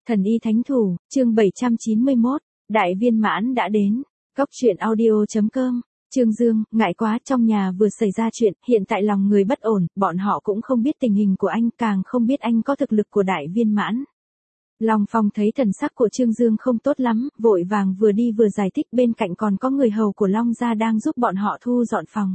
Thần y thánh thủ, chương 791, đại viên mãn đã đến. Góc truyện audio.com. Trương Dương, ngại quá, trong nhà vừa xảy ra chuyện, hiện tại lòng người bất ổn, bọn họ cũng không biết tình hình của anh, càng không biết anh có thực lực của đại viên mãn. Long Phong thấy thần sắc của Trương Dương không tốt lắm, vội vàng vừa đi vừa giải thích, bên cạnh còn có người hầu của Long gia đang giúp bọn họ thu dọn phòng.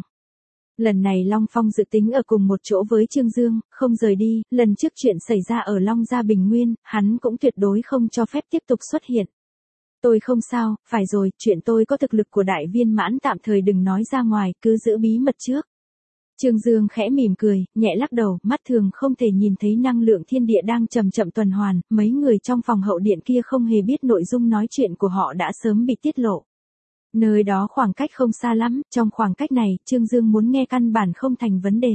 Lần này Long Phong dự tính ở cùng một chỗ với Trương Dương, không rời đi, lần trước chuyện xảy ra ở Long gia Bình Nguyên, hắn cũng tuyệt đối không cho phép tiếp tục xuất hiện. Tôi không sao, phải rồi, chuyện tôi có thực lực của đại viên mãn tạm thời đừng nói ra ngoài, cứ giữ bí mật trước. Trương Dương khẽ mỉm cười, nhẹ lắc đầu, mắt thường không thể nhìn thấy năng lượng thiên địa đang chậm chậm tuần hoàn, mấy người trong phòng hậu điện kia không hề biết nội dung nói chuyện của họ đã sớm bị tiết lộ. Nơi đó khoảng cách không xa lắm, trong khoảng cách này, Trương Dương muốn nghe căn bản không thành vấn đề.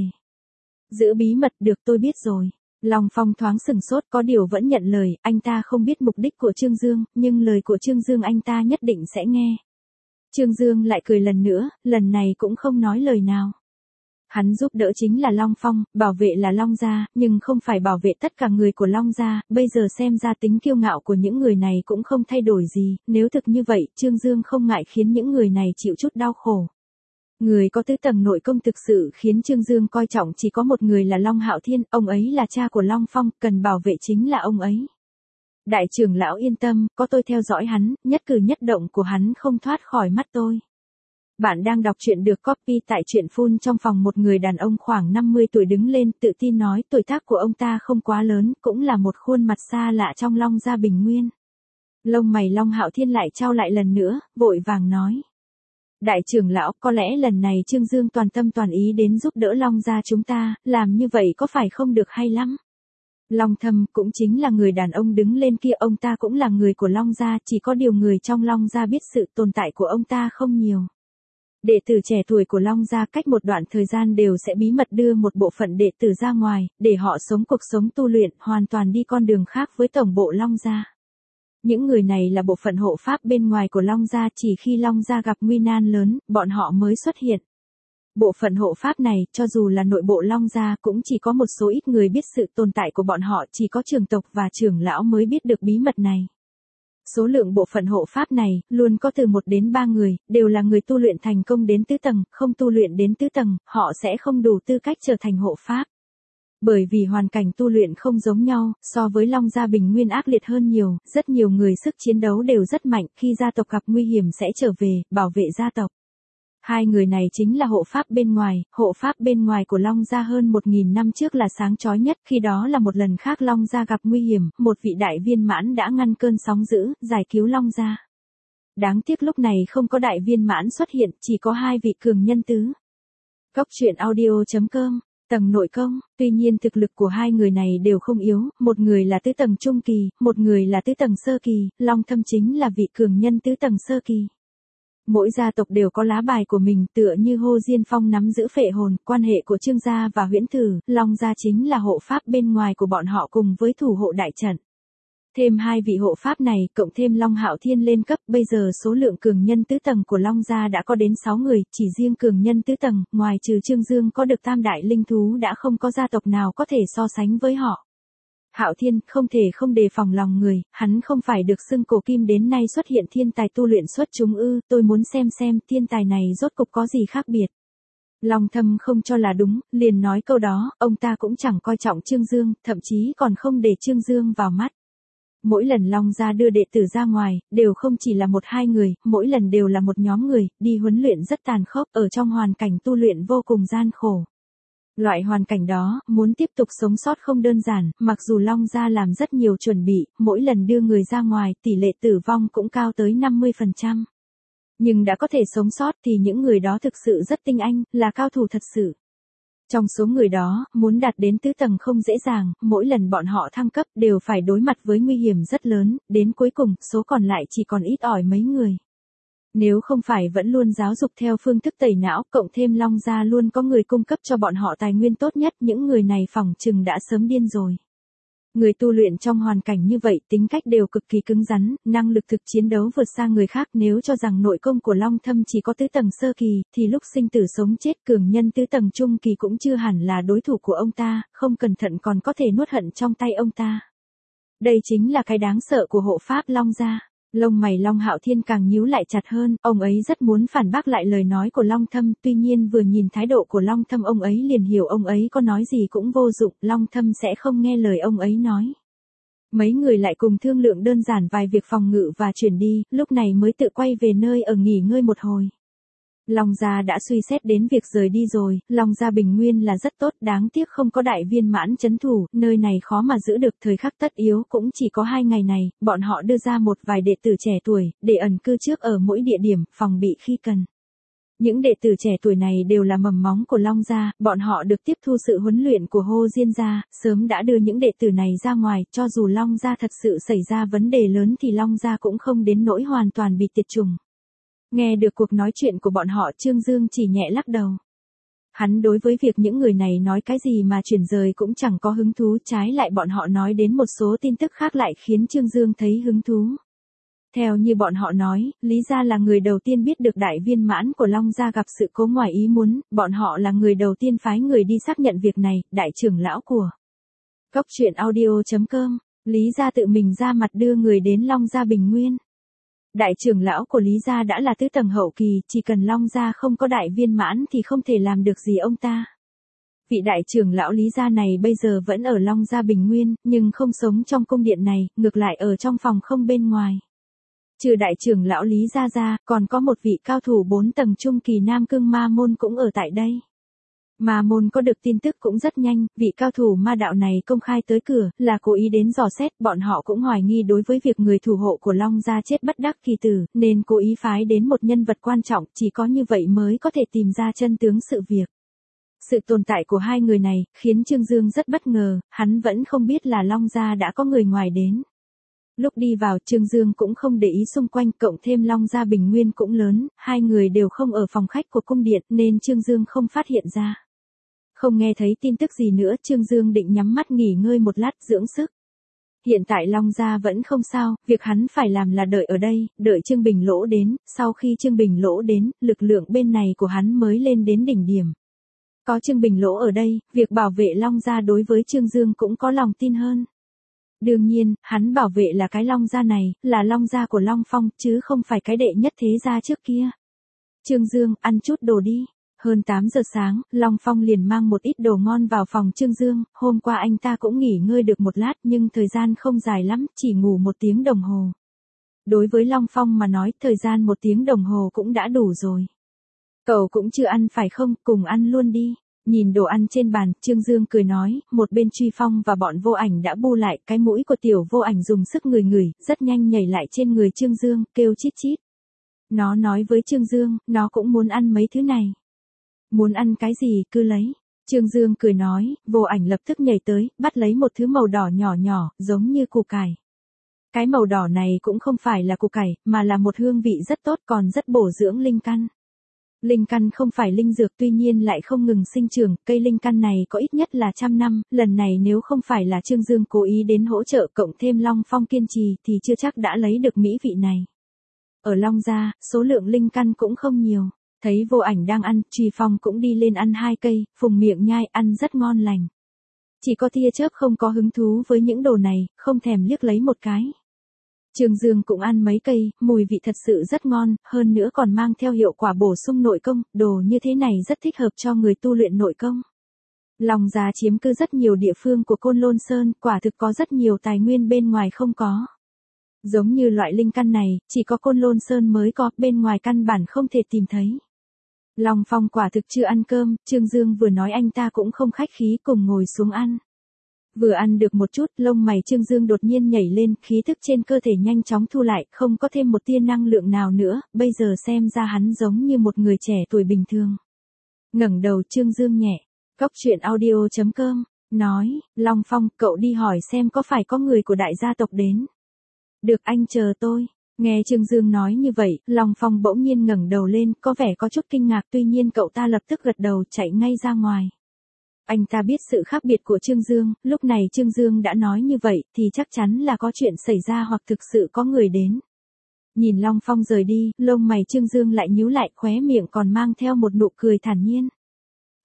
Giữ bí mật được, tôi biết rồi. Long Phong thoáng sừng sốt, có điều vẫn nhận lời, anh ta không biết mục đích của Trương Dương, nhưng lời của Trương Dương anh ta nhất định sẽ nghe. Trương Dương lại cười lần nữa, lần này cũng không nói lời nào. Hắn giúp đỡ chính là Long Phong, bảo vệ là Long gia, nhưng không phải bảo vệ tất cả người của Long gia, bây giờ xem ra tính kiêu ngạo của những người này cũng không thay đổi gì, nếu thực như vậy, Trương Dương không ngại khiến những người này chịu chút đau khổ. Người có tứ tầng nội công thực sự khiến Trương Dương coi trọng chỉ có một người là Long Hạo Thiên, ông ấy là cha của Long Phong, cần bảo vệ chính là ông ấy. Đại trưởng lão yên tâm, có tôi theo dõi hắn, nhất cử nhất động của hắn không thoát khỏi mắt tôi. Bạn đang đọc truyện được copy tại truyện phun. Trong phòng một người đàn ông khoảng 50 tuổi đứng lên, tự tin nói tuổi tác của ông ta không quá lớn, cũng là một khuôn mặt xa lạ trong Long gia Bình Nguyên. Lông mày Long Hạo Thiên lại trao lại lần nữa, vội vàng nói. Đại trưởng lão, có lẽ lần này Trương Dương toàn tâm toàn ý đến giúp đỡ Long gia chúng ta, làm như vậy có phải không được hay lắm? Long Thâm cũng chính là người đàn ông đứng lên kia, ông ta cũng là người của Long gia, chỉ có điều người trong Long gia biết sự tồn tại của ông ta không nhiều. Đệ tử trẻ tuổi của Long gia cách một đoạn thời gian đều sẽ bí mật đưa một bộ phận đệ tử ra ngoài, để họ sống cuộc sống tu luyện, hoàn toàn đi con đường khác với tổng bộ Long gia. Những người này là bộ phận hộ pháp bên ngoài của Long gia, chỉ khi Long gia gặp nguy nan lớn, bọn họ mới xuất hiện. Bộ phận hộ pháp này, cho dù là nội bộ Long gia cũng chỉ có một số ít người biết sự tồn tại của bọn họ, chỉ có trưởng tộc và trưởng lão mới biết được bí mật này. Số lượng bộ phận hộ pháp này, luôn có từ 1 đến 3 người, đều là người tu luyện thành công đến tứ tầng, không tu luyện đến tứ tầng, họ sẽ không đủ tư cách trở thành hộ pháp. Bởi vì hoàn cảnh tu luyện không giống nhau, so với Long gia Bình Nguyên ác liệt hơn nhiều, rất nhiều người sức chiến đấu đều rất mạnh, khi gia tộc gặp nguy hiểm sẽ trở về, bảo vệ gia tộc. Hai người này chính là hộ pháp bên ngoài của Long gia hơn 1000 năm trước là sáng chói nhất, khi đó là một lần khác Long gia gặp nguy hiểm, một vị đại viên mãn đã ngăn cơn sóng dữ, giải cứu Long gia. Đáng tiếc lúc này không có đại viên mãn xuất hiện, chỉ có hai vị cường nhân tứ. Góc truyện audio.com. Tầng nội công, tuy nhiên thực lực của hai người này đều không yếu, một người là tứ tầng trung kỳ, một người là tứ tầng sơ kỳ, Long Thâm chính là vị cường nhân tứ tầng sơ kỳ. Mỗi gia tộc đều có lá bài của mình, tựa như Hồ Diên Phong nắm giữ phệ hồn, quan hệ của Trương gia và Huyễn Thử, Long gia chính là hộ pháp bên ngoài của bọn họ cùng với thủ hộ đại trận. Thêm hai vị hộ pháp này, cộng thêm Long Hạo Thiên lên cấp, bây giờ số lượng cường nhân tứ tầng của Long gia đã có đến 6 người, chỉ riêng cường nhân tứ tầng, ngoài trừ Trương Dương có được tam đại linh thú đã không có gia tộc nào có thể so sánh với họ. Hạo Thiên không thể không đề phòng lòng người, hắn không phải được xưng cổ kim đến nay xuất hiện thiên tài tu luyện xuất chúng ư, tôi muốn xem thiên tài này rốt cục có gì khác biệt. Long Thâm không cho là đúng, liền nói câu đó, ông ta cũng chẳng coi trọng Trương Dương, thậm chí còn không để Trương Dương vào mắt. Mỗi lần Long gia đưa đệ tử ra ngoài, đều không chỉ là 1-2 người, mỗi lần đều là một nhóm người, đi huấn luyện rất tàn khốc, ở trong hoàn cảnh tu luyện vô cùng gian khổ. Loại hoàn cảnh đó, muốn tiếp tục sống sót không đơn giản, mặc dù Long gia làm rất nhiều chuẩn bị, mỗi lần đưa người ra ngoài, tỷ lệ tử vong cũng cao tới 50%. Nhưng đã có thể sống sót thì những người đó thực sự rất tinh anh, là cao thủ thật sự. Trong số người đó, muốn đạt đến tứ tầng không dễ dàng, mỗi lần bọn họ thăng cấp đều phải đối mặt với nguy hiểm rất lớn, đến cuối cùng, số còn lại chỉ còn ít ỏi mấy người. Nếu không phải vẫn luôn giáo dục theo phương thức tẩy não, cộng thêm Long gia luôn có người cung cấp cho bọn họ tài nguyên tốt nhất, những người này phỏng chừng đã sớm điên rồi. Người tu luyện trong hoàn cảnh như vậy, tính cách đều cực kỳ cứng rắn, năng lực thực chiến đấu vượt xa người khác, nếu cho rằng nội công của Long Thâm chỉ có tứ tầng sơ kỳ, thì lúc sinh tử sống chết cường nhân tứ tầng trung kỳ cũng chưa hẳn là đối thủ của ông ta, không cẩn thận còn có thể nuốt hận trong tay ông ta. Đây chính là cái đáng sợ của hộ pháp Long gia. Lông mày Long Hạo Thiên càng nhíu lại chặt hơn, ông ấy rất muốn phản bác lại lời nói của Long Thâm, tuy nhiên vừa nhìn thái độ của Long Thâm ông ấy liền hiểu ông ấy có nói gì cũng vô dụng, Long Thâm sẽ không nghe lời ông ấy nói. Mấy người lại cùng thương lượng đơn giản vài việc phòng ngự và chuyển đi, lúc này mới tự quay về nơi ở nghỉ ngơi một hồi. Long gia đã suy xét đến việc rời đi rồi, Long gia bình nguyên là rất tốt, đáng tiếc không có đại viên mãn trấn thủ, nơi này khó mà giữ được, thời khắc tất yếu cũng chỉ có 2 ngày này, bọn họ đưa ra một vài đệ tử trẻ tuổi, để ẩn cư trước ở mỗi địa điểm, phòng bị khi cần. Những đệ tử trẻ tuổi này đều là mầm móng của Long gia, bọn họ được tiếp thu sự huấn luyện của Hồ Diên gia, sớm đã đưa những đệ tử này ra ngoài, cho dù Long gia thật sự xảy ra vấn đề lớn thì Long gia cũng không đến nỗi hoàn toàn bị tiệt chủng. Nghe được cuộc nói chuyện của bọn họ, Trương Dương chỉ nhẹ lắc đầu. Hắn đối với việc những người này nói cái gì mà chuyển rời cũng chẳng có hứng thú, trái lại bọn họ nói đến một số tin tức khác lại khiến Trương Dương thấy hứng thú. Theo như bọn họ nói, Lý gia là người đầu tiên biết được đại viên mãn của Long gia gặp sự cố ngoài ý muốn, bọn họ là người đầu tiên phái người đi xác nhận việc này, đại trưởng lão của Cốc truyện audio.com, Lý gia tự mình ra mặt đưa người đến Long gia bình nguyên. Đại trưởng lão của Lý gia đã là tứ tầng hậu kỳ, chỉ cần Long gia không có đại viên mãn thì không thể làm được gì ông ta. Vị đại trưởng lão Lý gia này bây giờ vẫn ở Long gia bình nguyên, nhưng không sống trong cung điện này, ngược lại ở trong phòng không bên ngoài. Trừ đại trưởng lão Lý gia ra, còn có một vị cao thủ 4 tầng trung kỳ Nam Cương Ma Môn cũng ở tại đây. Ma Môn có được tin tức cũng rất nhanh, vị cao thủ ma đạo này công khai tới cửa, là cố ý đến dò xét, bọn họ cũng hoài nghi đối với việc người thủ hộ của Long gia chết bất đắc kỳ tử, nên cố ý phái đến một nhân vật quan trọng, chỉ có như vậy mới có thể tìm ra chân tướng sự việc. Sự tồn tại của hai người này, khiến Trương Dương rất bất ngờ, hắn vẫn không biết là Long gia đã có người ngoài đến. Lúc đi vào, Trương Dương cũng không để ý xung quanh, cộng thêm Long gia bình nguyên cũng lớn, hai người đều không ở phòng khách của cung điện, nên Trương Dương không phát hiện ra. Không nghe thấy tin tức gì nữa, Trương Dương định nhắm mắt nghỉ ngơi một lát dưỡng sức. Hiện tại Long gia vẫn không sao, việc hắn phải làm là đợi ở đây, đợi Trương Bình Lỗ đến, sau khi Trương Bình Lỗ đến, lực lượng bên này của hắn mới lên đến đỉnh điểm. Có Trương Bình Lỗ ở đây, việc bảo vệ Long gia đối với Trương Dương cũng có lòng tin hơn. Đương nhiên, hắn bảo vệ là cái Long gia này, là Long gia của Long Phong, chứ không phải cái đệ nhất thế gia trước kia. Trương Dương, ăn chút đồ đi. Hơn 8 giờ sáng, Long Phong liền mang một ít đồ ngon vào phòng Trương Dương, hôm qua anh ta cũng nghỉ ngơi được một lát nhưng thời gian không dài lắm, chỉ ngủ 1 tiếng đồng hồ. Đối với Long Phong mà nói, thời gian 1 tiếng đồng hồ cũng đã đủ rồi. Cậu cũng chưa ăn phải không, cùng ăn luôn đi. Nhìn đồ ăn trên bàn, Trương Dương cười nói, một bên Truy Phong và bọn Vô Ảnh đã bu lại, cái mũi của tiểu Vô Ảnh dùng sức ngửi, rất nhanh nhảy lại trên người Trương Dương, kêu chít chít. Nó nói với Trương Dương, nó cũng muốn ăn mấy thứ này. Muốn ăn cái gì cứ lấy. Trương Dương cười nói, Vô Ảnh lập tức nhảy tới, bắt lấy một thứ màu đỏ nhỏ nhỏ, giống như củ cải. Cái màu đỏ này cũng không phải là củ cải, mà là một hương vị rất tốt còn rất bổ dưỡng linh căn. Linh căn không phải linh dược tuy nhiên lại không ngừng sinh trưởng, cây linh căn này có ít nhất là 100 năm, lần này nếu không phải là Trương Dương cố ý đến hỗ trợ cộng thêm Long Phong kiên trì thì chưa chắc đã lấy được mỹ vị này. Ở Long gia, số lượng linh căn cũng không nhiều. Thấy Vô Ảnh đang ăn, Truy Phong cũng đi lên ăn 2 cây, phùng miệng nhai, ăn rất ngon lành. Chỉ có tia chớp không có hứng thú với những đồ này, không thèm liếc lấy một cái. Trương Dương cũng ăn mấy cây, mùi vị thật sự rất ngon, hơn nữa còn mang theo hiệu quả bổ sung nội công, đồ như thế này rất thích hợp cho người tu luyện nội công. Long gia chiếm cư rất nhiều địa phương của Côn Lôn Sơn, quả thực có rất nhiều tài nguyên bên ngoài không có. Giống như loại linh căn này, chỉ có Côn Lôn Sơn mới có, bên ngoài căn bản không thể tìm thấy. Long Phong quả thực chưa ăn cơm, Trương Dương vừa nói anh ta cũng không khách khí cùng ngồi xuống ăn. Vừa ăn được một chút, lông mày Trương Dương đột nhiên nhảy lên, khí thức trên cơ thể nhanh chóng thu lại, không có thêm một tia năng lượng nào nữa, bây giờ xem ra hắn giống như một người trẻ tuổi bình thường. Ngẩng đầu Trương Dương nhẹ, Cốc truyện audio.com, nói, Long Phong, cậu đi hỏi xem có phải có người của đại gia tộc đến. Được anh chờ tôi. Nghe Trương Dương nói như vậy, Long Phong bỗng nhiên ngẩng đầu lên, có vẻ có chút kinh ngạc tuy nhiên cậu ta lập tức gật đầu chạy ngay ra ngoài. Anh ta biết sự khác biệt của Trương Dương, lúc này Trương Dương đã nói như vậy thì chắc chắn là có chuyện xảy ra hoặc thực sự có người đến. Nhìn Long Phong rời đi, lông mày Trương Dương lại nhíu lại, khóe miệng còn mang theo một nụ cười thản nhiên.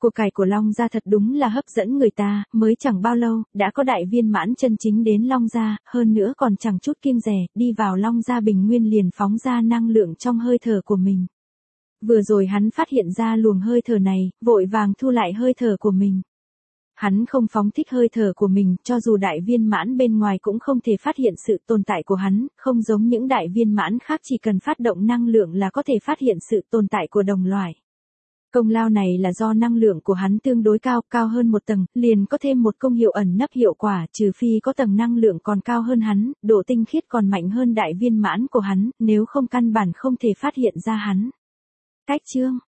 Của cải của Long Gia thật đúng là hấp dẫn người ta, mới chẳng bao lâu, đã có đại viên mãn chân chính đến Long Gia, hơn nữa còn chẳng chút kiêng dè, đi vào Long Gia bình nguyên liền phóng ra năng lượng trong hơi thở của mình. Vừa rồi hắn phát hiện ra luồng hơi thở này, vội vàng thu lại hơi thở của mình. Hắn không phóng thích hơi thở của mình, cho dù đại viên mãn bên ngoài cũng không thể phát hiện sự tồn tại của hắn, không giống những đại viên mãn khác chỉ cần phát động năng lượng là có thể phát hiện sự tồn tại của đồng loại. Công lao này là do năng lượng của hắn tương đối cao, cao hơn một tầng, liền có thêm một công hiệu ẩn nấp hiệu quả, trừ phi có tầng năng lượng còn cao hơn hắn, độ tinh khiết còn mạnh hơn đại viên mãn của hắn, nếu không căn bản không thể phát hiện ra hắn. Cách chương